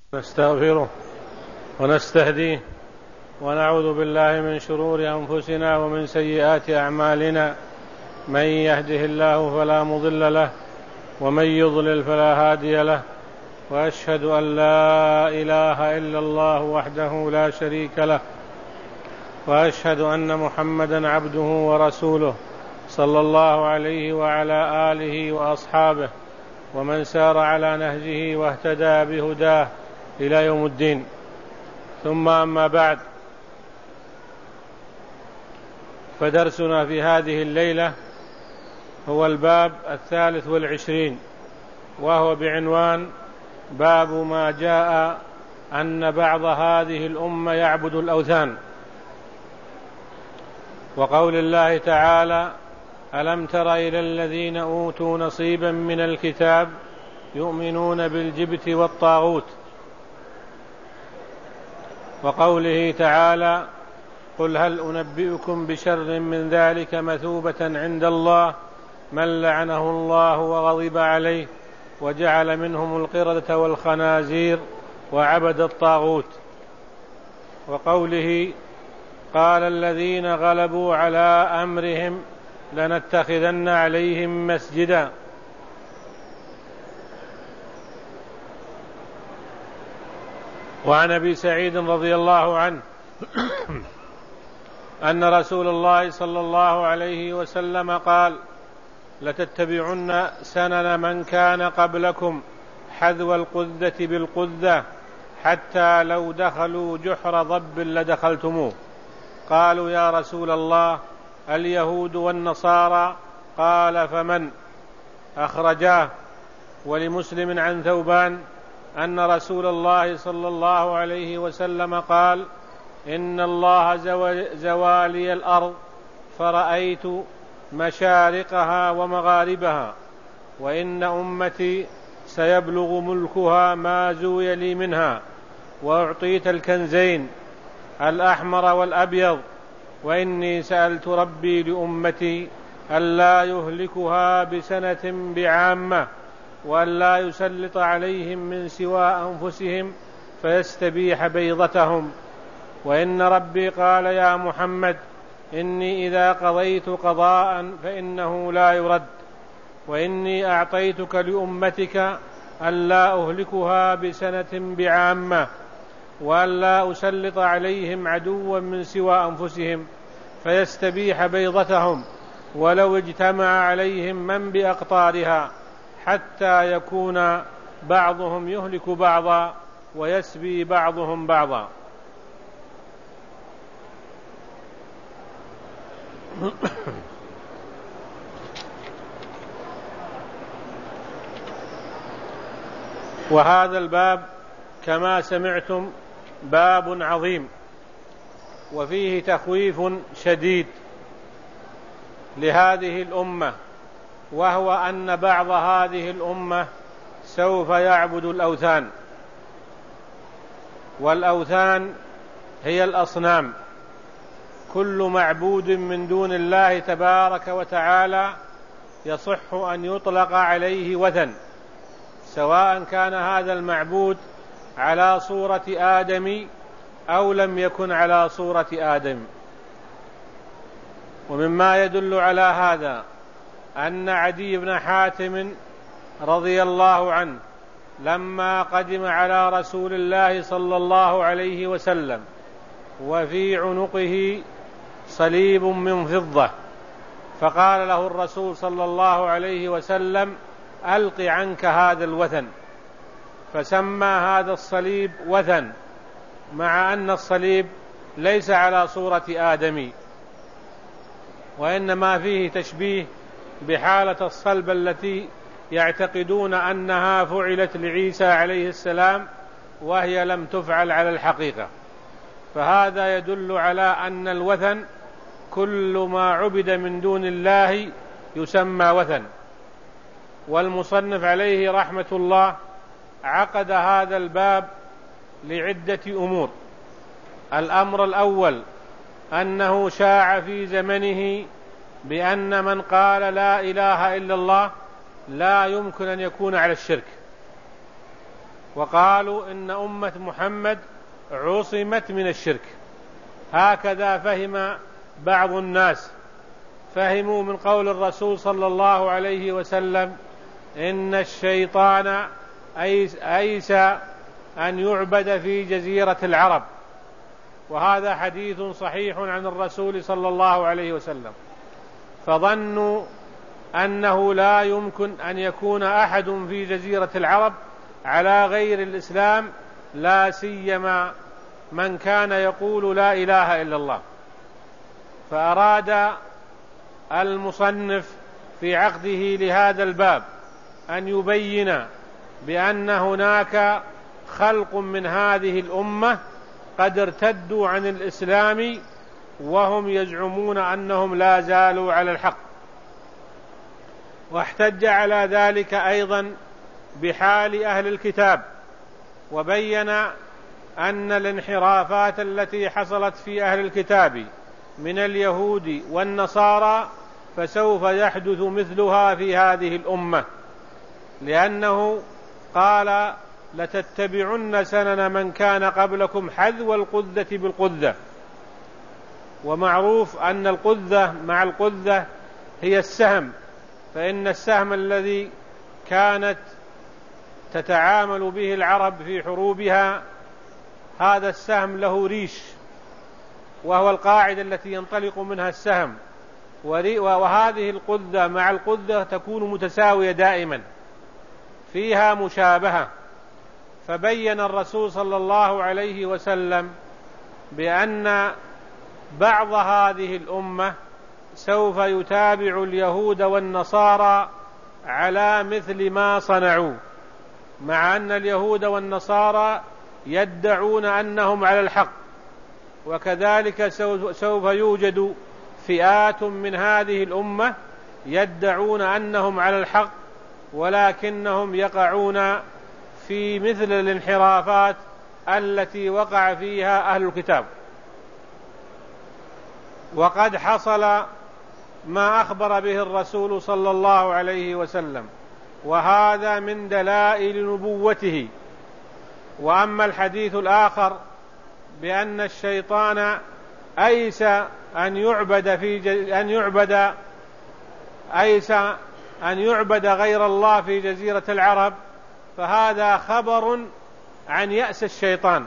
نستغفره ونستهديه ونعوذ بالله من شرور أنفسنا ومن سيئات أعمالنا، من يهده الله فلا مضل له ومن يضلل فلا هادي له، وأشهد أن لا إله إلا الله وحده لا شريك له، وأشهد أن محمدا عبده ورسوله صلى الله عليه وعلى آله وأصحابه ومن سار على نهجه واهتدى بهداه إلى يوم الدين. ثم أما بعد، فدرسنا في هذه الليلة هو الباب 23، وهو بعنوان باب ما جاء أن بعض هذه الأمة يعبد الأوثان، وقول الله تعالى: ألم تر إلى الذين أوتوا نصيبا من الكتاب يؤمنون بالجبت والطاغوت، وقوله تعالى: قل هل أنبئكم بشر من ذلك مثوبة عند الله من لعنه الله وغضب عليه وجعل منهم القردة والخنازير وعبد الطاغوت، وقوله: قال الذين غلبوا على أمرهم لنتخذن عليهم مسجدا. وعن أبي سعيد رضي الله عنه أن رسول الله صلى الله عليه وسلم قال: لتتبعن سنن من كان قبلكم حذو القذة بالقذة حتى لو دخلوا جحر ضب لدخلتموه. قالوا: يا رسول الله، اليهود والنصارى؟ قال: فمن؟ أخرجاه. ولمسلم عن ثوبان أن رسول الله صلى الله عليه وسلم قال: إن الله زوالي الأرض فرأيت مشارقها ومغاربها، وإن أمتي سيبلغ ملكها ما زوي لي منها، وأعطيت الكنزين الأحمر والأبيض، وإني سألت ربي لأمتي ألا يهلكها بسنة بعامة، وألا يسلط عليهم من سوى أنفسهم فيستبيح بيضتهم. وإن ربي قال: يا محمد، إني إذا قضيت قضاء فإنه لا يرد، وإني أعطيتك لأمتك ألا أهلكها بسنة بعامة، وألا أسلط عليهم عدوا من سوى أنفسهم فيستبيح بيضتهم، ولو اجتمع عليهم من بأقطارها، حتى يكون بعضهم يهلك بعضا ويسبي بعضهم بعضا. وهذا الباب كما سمعتم باب عظيم، وفيه تخويف شديد لهذه الأمة، وهو أن بعض هذه الأمة سوف يعبد الأوثان. والأوثان هي الأصنام، كل معبود من دون الله تبارك وتعالى يصح أن يطلق عليه وثن، سواء كان هذا المعبود على صورة آدم أو لم يكن على صورة آدم. ومما يدل على هذا أن عدي بن حاتم رضي الله عنه لما قدم على رسول الله صلى الله عليه وسلم وفي عنقه صليب من فضة، فقال له الرسول صلى الله عليه وسلم: ألق عنك هذا الوثن. فسمى هذا الصليب وثن، مع أن الصليب ليس على صورة آدمي، وإنما فيه تشبيه بحالة الصلب التي يعتقدون أنها فعلت لعيسى عليه السلام وهي لم تفعل على الحقيقة. فهذا يدل على أن الوثن كل ما عبد من دون الله يسمى وثن. والمصنف عليه رحمة الله عقد هذا الباب لعدة أمور. الأمر الأول أنه شاع في زمنه بأن من قال لا إله إلا الله لا يمكن أن يكون على الشرك، وقالوا إن أمة محمد عصمت من الشرك. هكذا فهم بعض الناس، فهموا من قول الرسول صلى الله عليه وسلم إن الشيطان أيس أن يعبد في جزيرة العرب، وهذا حديث صحيح عن الرسول صلى الله عليه وسلم، فظنوا أنه لا يمكن أن يكون أحد في جزيرة العرب على غير الإسلام، لا سيما من كان يقول لا إله إلا الله. فأراد المصنف في عقده لهذا الباب أن يبين بأن هناك خلق من هذه الأمة قد ارتدوا عن الإسلام وهم يزعمون أنهم لا زالوا على الحق، واحتج على ذلك أيضا بحال أهل الكتاب، وبين أن الانحرافات التي حصلت في أهل الكتاب من اليهود والنصارى فسوف يحدث مثلها في هذه الأمة، لأنه قال لتتبعن سنن من كان قبلكم حذو القذة بالقذة. ومعروف أن القذة مع القذة هي السهم، فإن السهم الذي كانت تتعامل به العرب في حروبها هذا السهم له ريش، وهو القاعدة التي ينطلق منها السهم، وهذه القذة مع القذة تكون متساوية دائما، فيها مشابهة. فبين الرسول صلى الله عليه وسلم بأن بعض هذه الأمة سوف يتابع اليهود والنصارى على مثل ما صنعوا، مع أن اليهود والنصارى يدعون أنهم على الحق، وكذلك سوف يوجد فئات من هذه الأمة يدعون أنهم على الحق، ولكنهم يقعون في مثل الانحرافات التي وقع فيها أهل الكتاب. وقد حصل ما أخبر به الرسول صلى الله عليه وسلم، وهذا من دلائل نبوته. وأما الحديث الآخر بأن الشيطان أيس أن يعبد غير الله في جزيرة العرب، فهذا خبر عن يأس الشيطان،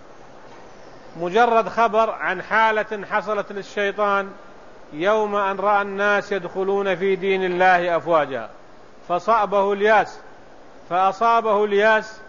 مجرد خبر عن حالة حصلت للشيطان يوم أن رأى الناس يدخلون في دين الله أفواجا، فصابه الياس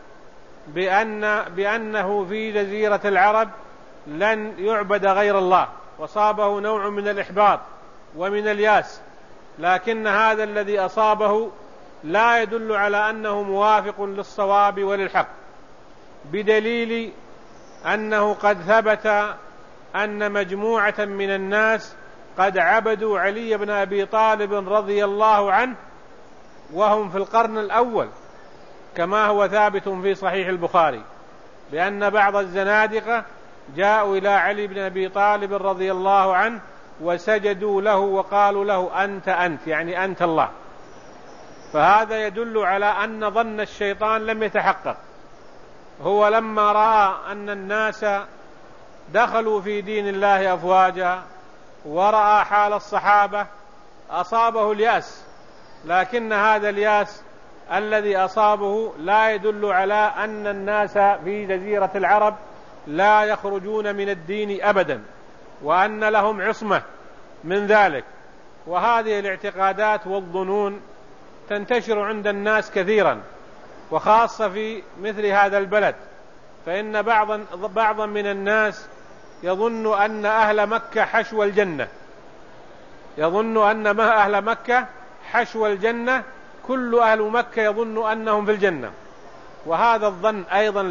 بأنه في جزيرة العرب لن يعبد غير الله، وصابه نوع من الإحباط ومن الياس. لكن هذا الذي أصابه لا يدل على أنه موافق للصواب وللحق، بدليل أنه قد ثبت أن مجموعة من الناس قد عبدوا علي بن أبي طالب رضي الله عنه وهم في القرن الأول، كما هو ثابت في صحيح البخاري بأن بعض الزنادقة جاءوا إلى علي بن أبي طالب رضي الله عنه وسجدوا له وقالوا له أنت يعني أنت الله. فهذا يدل على أن ظن الشيطان لم يتحقق. هو لما رأى أن الناس دخلوا في دين الله أفواجا ورأى حال الصحابة أصابه الياس، لكن هذا الياس الذي أصابه لا يدل على أن الناس في جزيرة العرب لا يخرجون من الدين أبدا، وأن لهم عصمة من ذلك. وهذه الاعتقادات والظنون تنتشر عند الناس كثيرا، وخاصة في مثل هذا البلد، فإن بعضا من الناس يظن أن أهل مكة حشو الجنة، يظن أن ما أهل مكة حشو الجنة، كل أهل مكة يظن أنهم في الجنة، وهذا الظن أيضا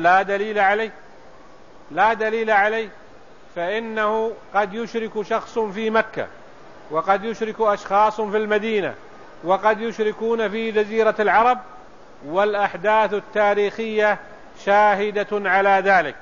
لا دليل عليه، فإنه قد يشرك شخص في مكة، وقد يشرك أشخاص في المدينة، وقد يشركون في جزيرة العرب، والأحداث التاريخية شاهدة على ذلك.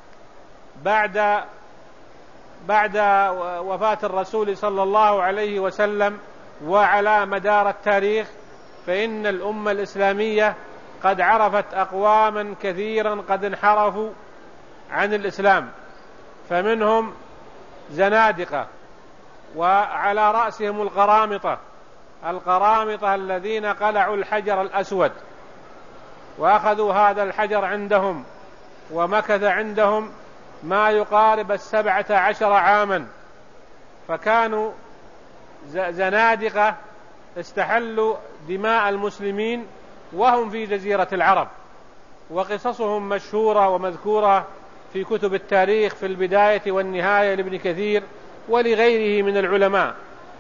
بعد وفاة الرسول صلى الله عليه وسلم وعلى مدار التاريخ، فإن الأمة الإسلامية قد عرفت أقواما كثيرا قد انحرفوا عن الإسلام، فمنهم زنادقة، وعلى رأسهم القرامطة الذين قلعوا الحجر الأسود وأخذوا هذا الحجر عندهم، ومكث عندهم ما يقارب 17 عاما، فكانوا زنادقة استحلوا دماء المسلمين وهم في جزيرة العرب، وقصصهم مشهورة ومذكورة في كتب التاريخ في البداية والنهاية لابن كثير ولغيره من العلماء،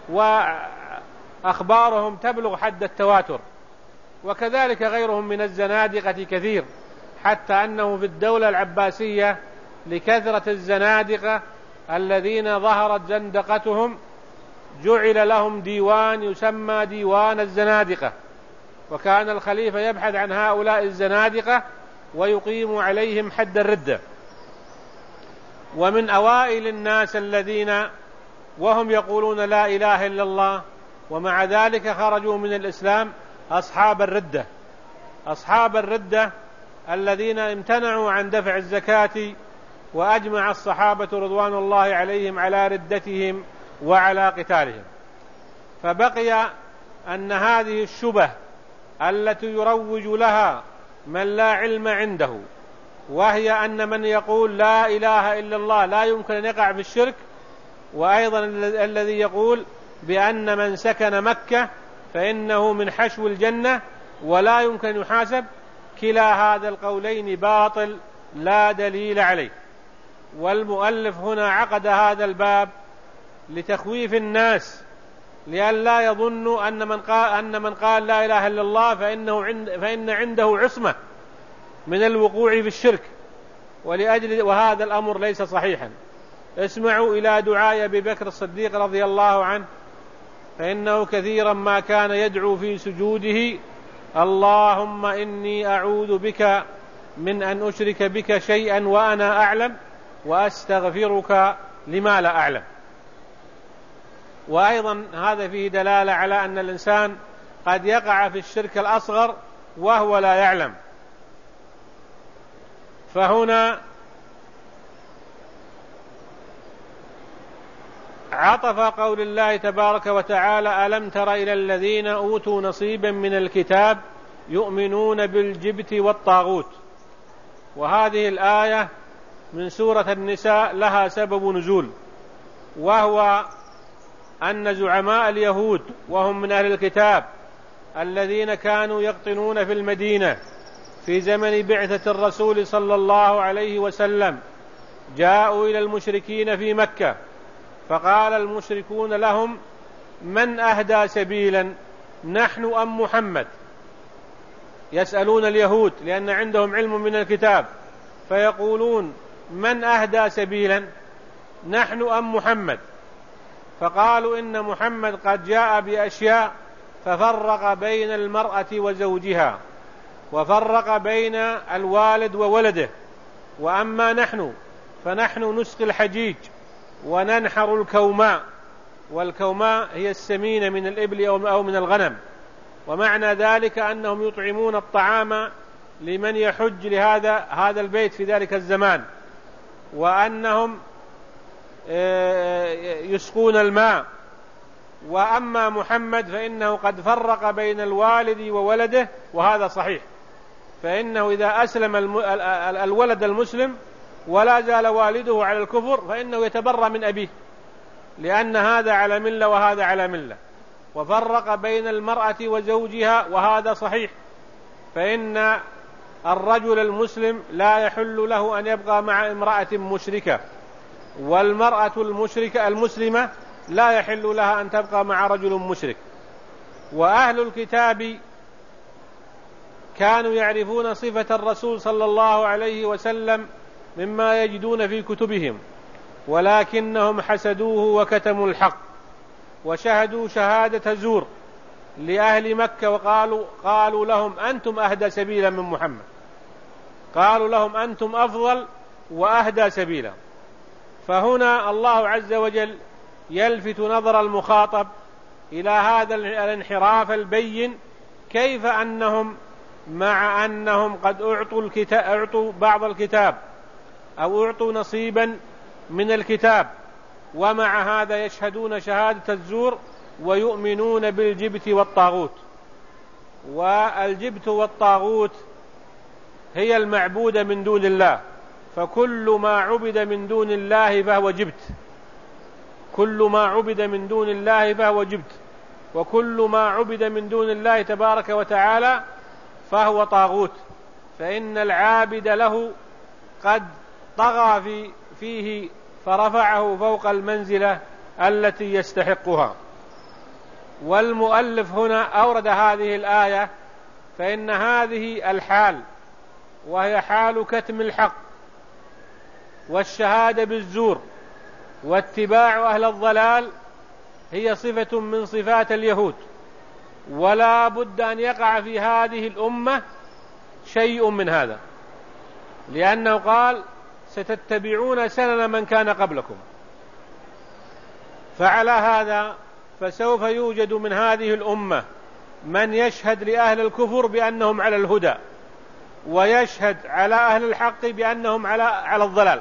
وأخبارهم تبلغ حد التواتر، وكذلك غيرهم من الزنادقة كثير، حتى أنه في الدولة العباسية لكثرة الزنادقة الذين ظهرت زندقتهم جعل لهم ديوان يسمى ديوان الزنادقة، وكان الخليفة يبحث عن هؤلاء الزنادقة ويقيم عليهم حد الردة. ومن أوائل الناس الذين وهم يقولون لا إله إلا الله ومع ذلك خرجوا من الإسلام أصحاب الردة الذين امتنعوا عن دفع الزكاة، وأجمع الصحابة رضوان الله عليهم على ردتهم وعلى قتالهم. فبقي أن هذه الشبه التي يروج لها من لا علم عنده، وهي أن من يقول لا إله إلا الله لا يمكن أن يقع في الشرك، وأيضا الذي يقول بأن من سكن مكة فإنه من حشو الجنة ولا يمكن أن يحاسب، كلا هذا القولين باطل لا دليل عليه. والمؤلف هنا عقد هذا الباب لتخويف الناس لئلا يظنوا أن من قال لا إله إلا الله فإن عنده عصمة من الوقوع في الشرك، وهذا الأمر ليس صحيحا. اسمعوا إلى دعاء أبي بكر الصديق رضي الله عنه، فإنه كثيرا ما كان يدعو في سجوده: اللهم إني أعوذ بك من أن أشرك بك شيئا وأنا أعلم وأستغفرك لما لا أعلم. وأيضا هذا فيه دلالة على أن الإنسان قد يقع في الشرك الأصغر وهو لا يعلم. فهنا عطف قول الله تبارك وتعالى: ألم تر إلى الذين أوتوا نصيبا من الكتاب يؤمنون بالجبت والطاغوت. وهذه الآية من سورة النساء لها سبب نزول، وهو أن زعماء اليهود وهم من أهل الكتاب الذين كانوا يقطنون في المدينة في زمن بعثة الرسول صلى الله عليه وسلم جاءوا إلى المشركين في مكة، فقال المشركون لهم: من أهدى سبيلا، نحن أم محمد؟ يسألون اليهود لأن عندهم علم من الكتاب، فيقولون: من أهدى سبيلا، نحن أم محمد؟ فقالوا: إن محمد قد جاء بأشياء ففرق بين المرأة وزوجها، وفرق بين الوالد وولده، وأما نحن فنحن نسقي الحجيج وننحر الكوماء، والكوماء هي السمينة من الإبل أو من الغنم، ومعنى ذلك أنهم يطعمون الطعام لمن يحج لهذا البيت في ذلك الزمان، وأنهم يسقون الماء. وأما محمد فإنه قد فرق بين الوالد وولده، وهذا صحيح، فإنه إذا أسلم الولد المسلم ولا زال والده على الكفر فإنه يتبرأ من أبيه، لأن هذا على ملة وهذا على ملة. وفرق بين المرأة وزوجها، وهذا صحيح، فإن الرجل المسلم لا يحل له أن يبقى مع امرأة مشركة، والمرأة المسلمة لا يحل لها أن تبقى مع رجل مشرك. وأهل الكتاب كانوا يعرفون صفة الرسول صلى الله عليه وسلم مما يجدون في كتبهم، ولكنهم حسدوه وكتموا الحق، وشهدوا شهادة زور لأهل مكة، وقالوا لهم: أنتم أهدى سبيلا من محمد، قالوا لهم: أنتم أفضل وأهدى سبيلا. فهنا الله عز وجل يلفت نظر المخاطب إلى هذا الانحراف البين، كيف أنهم مع أنهم قد أعطوا بعض الكتاب أو أعطوا نصيبا من الكتاب، ومع هذا يشهدون شهادة الزور ويؤمنون بالجبت والطاغوت. والجبت والطاغوت هي المعبودة من دون الله، فكل ما عبد من دون الله فهو جبت، كل ما عبد من دون الله فهو جبت، وكل ما عبد من دون الله تبارك وتعالى فهو طاغوت، فإن العابد له قد طغى فيه فرفعه فوق المنزلة التي يستحقها. والمؤلف هنا أورد هذه الآية فإن هذه الحال، وهي حال كتم الحق والشهادة بالزور واتباع أهل الضلال، هي صفة من صفات اليهود، ولا بد أن يقع في هذه الأمة شيء من هذا، لأنه قال ستتبعون سنن من كان قبلكم. فعلى هذا فسوف يوجد من هذه الأمة من يشهد لأهل الكفر بأنهم على الهدى، ويشهد على أهل الحق بأنهم على الضلال.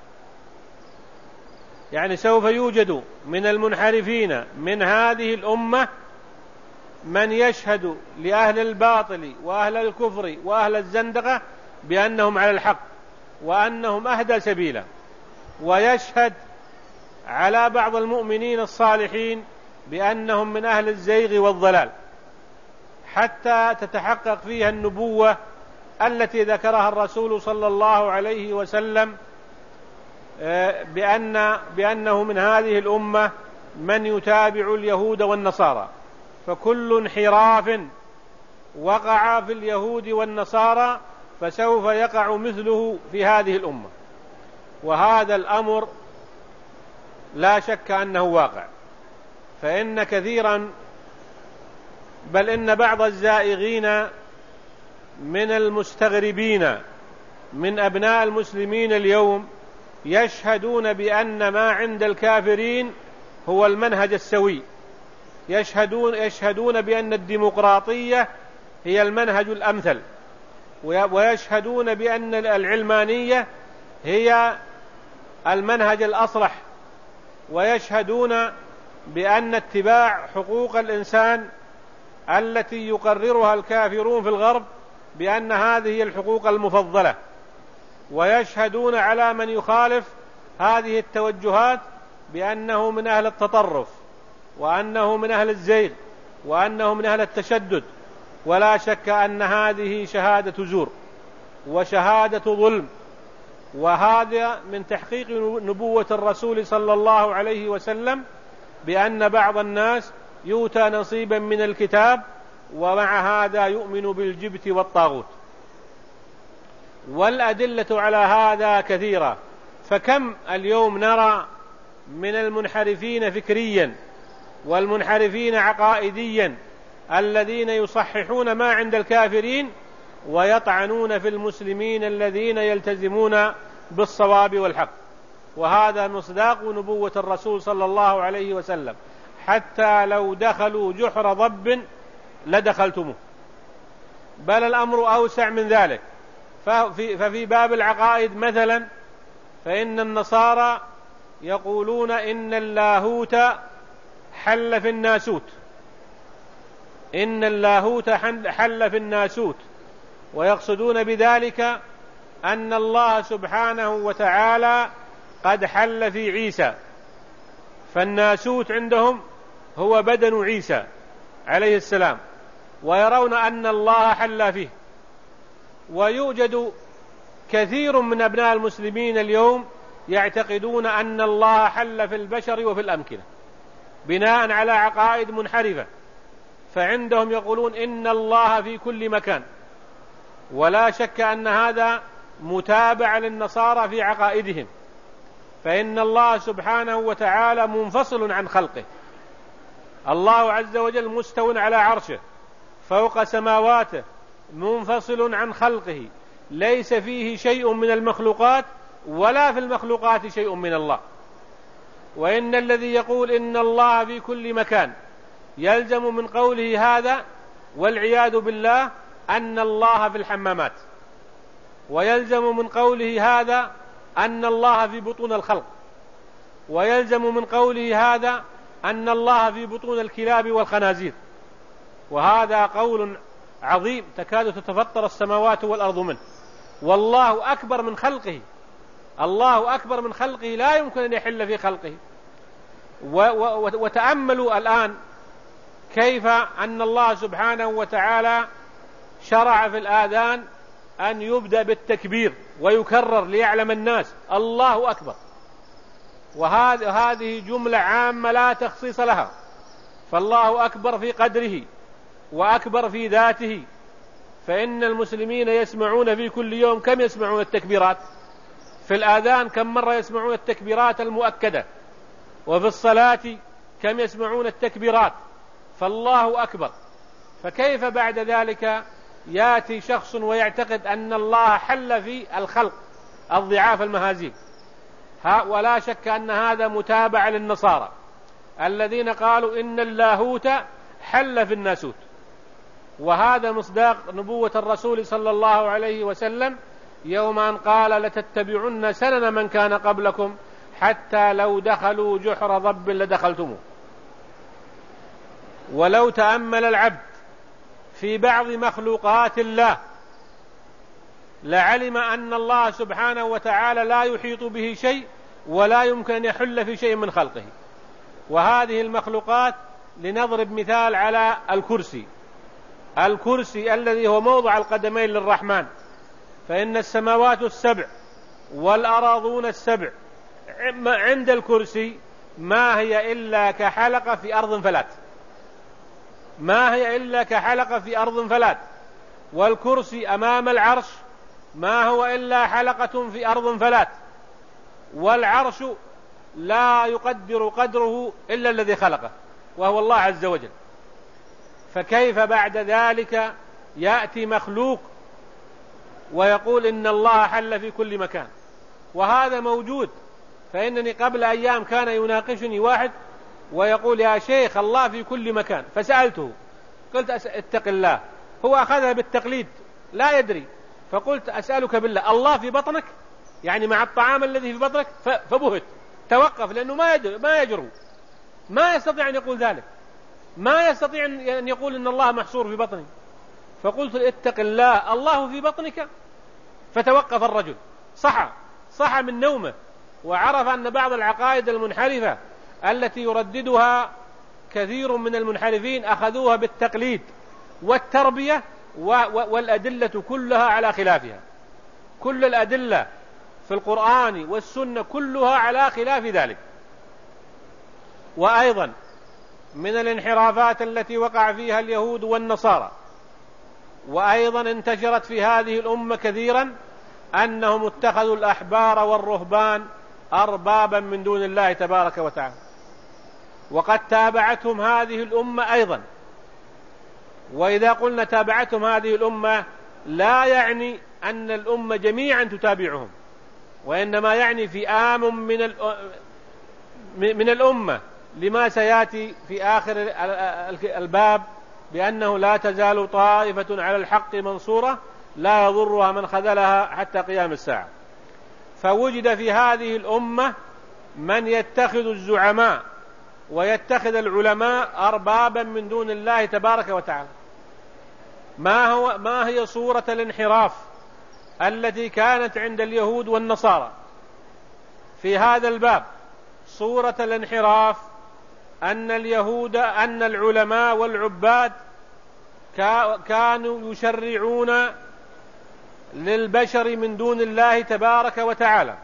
يعني سوف يوجد من المنحرفين من هذه الأمة من يشهد لأهل الباطل وأهل الكفر وأهل الزندقة بأنهم على الحق وأنهم أهدى سبيلا، ويشهد على بعض المؤمنين الصالحين بأنهم من أهل الزيغ والضلال، حتى تتحقق فيها النبوة التي ذكرها الرسول صلى الله عليه وسلم بأنه من هذه الأمة من يتابع اليهود والنصارى، فكل انحراف وقع في اليهود والنصارى فسوف يقع مثله في هذه الأمة، وهذا الأمر لا شك أنه واقع. فإن كثيرا، بل إن بعض الزائغين من المستغربين من أبناء المسلمين اليوم يشهدون بأن ما عند الكافرين هو المنهج السوي، يشهدون بأن الديمقراطية هي المنهج الأمثل، ويشهدون بأن العلمانية هي المنهج الأصلح، ويشهدون بأن اتباع حقوق الإنسان التي يقررها الكافرون في الغرب بأن هذه هي الحقوق المفضلة، ويشهدون على من يخالف هذه التوجهات بأنه من أهل التطرف، وأنه من أهل الزيغ، وأنه من أهل التشدد. ولا شك أن هذه شهادة زور وشهادة ظلم، وهذا من تحقيق نبوة الرسول صلى الله عليه وسلم بأن بعض الناس يؤتى نصيبا من الكتاب ومع هذا يؤمن بالجبت والطاغوت. والأدلة على هذا كثيرة، فكم اليوم نرى من المنحرفين فكريا والمنحرفين عقائديا الذين يصححون ما عند الكافرين ويطعنون في المسلمين الذين يلتزمون بالصواب والحق. وهذا مصداق نبوة الرسول صلى الله عليه وسلم، حتى لو دخلوا جحر ضب لدخلتموه. بل الأمر أوسع من ذلك، ففي باب العقائد مثلا فإن النصارى يقولون إن اللاهوت حل في الناسوت، إن اللاهوت حل في الناسوت، ويقصدون بذلك أن الله سبحانه وتعالى قد حل في عيسى، فالناسوت عندهم هو بدن عيسى عليه السلام، ويرون أن الله حل فيه. ويوجد كثير من أبناء المسلمين اليوم يعتقدون أن الله حل في البشر وفي الأمكنة بناء على عقائد منحرفة، فعندهم يقولون إن الله في كل مكان. ولا شك أن هذا متابع للنصارى في عقائدهم، فإن الله سبحانه وتعالى منفصل عن خلقه، الله عز وجل مستو على عرشه فوق سماواته، منفصل عن خلقه، ليس فيه شيء من المخلوقات ولا في المخلوقات شيء من الله. وإن الذي يقول إن الله في كل مكان يلزم من قوله هذا والعياذ بالله أن الله في الحمامات، ويلزم من قوله هذا أن الله في بطون الخلق، ويلزم من قوله هذا أن الله في بطون الكلاب والخنازير. وهذا قول عظيم تكاد تتفطر السماوات والأرض منه. والله أكبر من خلقه، الله أكبر من خلقه، لا يمكن أن يحل في خلقه. وتأملوا الآن كيف أن الله سبحانه وتعالى شرع في الآذان أن يبدأ بالتكبير ويكرر ليعلم الناس الله أكبر، وهذه جملة عامة لا تخصيص لها. فالله أكبر في قدره وأكبر في ذاته، فإن المسلمين يسمعون في كل يوم كم يسمعون التكبيرات؟ في الآذان كم مرة يسمعون التكبيرات المؤكدة؟ وفي الصلاة كم يسمعون التكبيرات؟ فالله أكبر. فكيف بعد ذلك يأتي شخص ويعتقد أن الله حل في الخلق الضعاف المهازيل؟ ولا شك أن هذا متابع للنصارى الذين قالوا إن اللاهوت حل في الناسوت، وهذا مصداق نبوة الرسول صلى الله عليه وسلم يوم أن قال لتتبعن سنن من كان قبلكم حتى لو دخلوا جحر ضب لدخلتموه. ولو تأمل العبد في بعض مخلوقات الله لعلم أن الله سبحانه وتعالى لا يحيط به شيء ولا يمكن أن يحل في شيء من خلقه. وهذه المخلوقات لنضرب مثال على الكرسي الذي هو موضع القدمين للرحمن، فإن السماوات السبع والأراضون السبع عند الكرسي ما هي إلا كحلقة في أرض فلات، ما هي إلا كحلقة في أرض فلات. والكرسي أمام العرش ما هو إلا حلقة في أرض فلات، والعرش لا يقدر قدره إلا الذي خلقه وهو الله عز وجل. فكيف بعد ذلك يأتي مخلوق ويقول إن الله حل في كل مكان؟ وهذا موجود. فإنني قبل أيام كان يناقشني واحد ويقول يا شيخ الله في كل مكان، فسألته قلت اتق الله، هو أخذها بالتقليد لا يدري، فقلت أسألك بالله الله في بطنك؟ يعني مع الطعام الذي في بطنك؟ فبهت توقف، لأنه ما يجرؤ، ما يستطيع أن يقول ذلك، ما يستطيع أن يقول إن الله محصور في بطني. فقلت اتق الله الله في بطنك؟ فتوقف الرجل، صحى من نومه، وعرف أن بعض العقائد المنحرفة التي يرددها كثير من المنحرفين أخذوها بالتقليد والتربية، والأدلة كلها على خلافها. كل الأدلة في القرآن والسنة كلها على خلاف ذلك. وأيضا من الانحرافات التي وقع فيها اليهود والنصارى وأيضا انتشرت في هذه الأمة كثيرا أنهم اتخذوا الأحبار والرهبان أربابا من دون الله تبارك وتعالى، وقد تابعتهم هذه الأمة أيضا. وإذا قلنا تابعتهم هذه الأمة لا يعني أن الأمة جميعا تتابعهم، وإنما يعني فئام من الأمة، لما سيأتي في آخر الباب بأنه لا تزال طائفة على الحق منصورة لا يضرها من خذلها حتى قيام الساعة. فوجد في هذه الأمة من يتخذ الزعماء ويتخذ العلماء أربابا من دون الله تبارك وتعالى. ما هي صورة الانحراف التي كانت عند اليهود والنصارى في هذا الباب؟ صورة الانحراف أن العلماء والعباد كانوا يشرعون للبشر من دون الله تبارك وتعالى،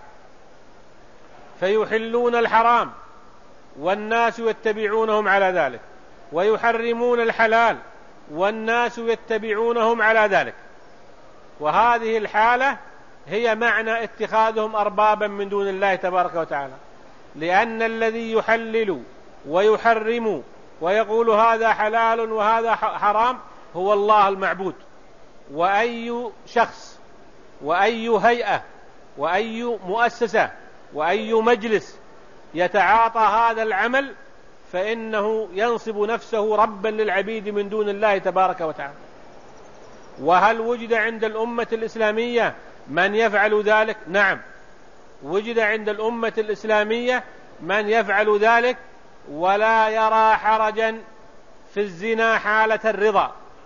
فيحلون الحرام والناس يتبعونهم على ذلك، ويحرمون الحلال والناس يتبعونهم على ذلك. وهذه الحالة هي معنى اتخاذهم أربابا من دون الله تبارك وتعالى، لأن الذي يحلل ويحرم ويقول هذا حلال وهذا حرام هو الله المعبود. وأي شخص وأي هيئة وأي مؤسسة وأي مجلس يتعاطى هذا العمل فإنه ينصب نفسه ربا للعبيد من دون الله تبارك وتعالى. وهل وجد عند الأمة الإسلامية من يفعل ذلك؟ نعم، وجد عند الأمة الإسلامية من يفعل ذلك ولا يرى حرجا في الزنا حالة الرضا،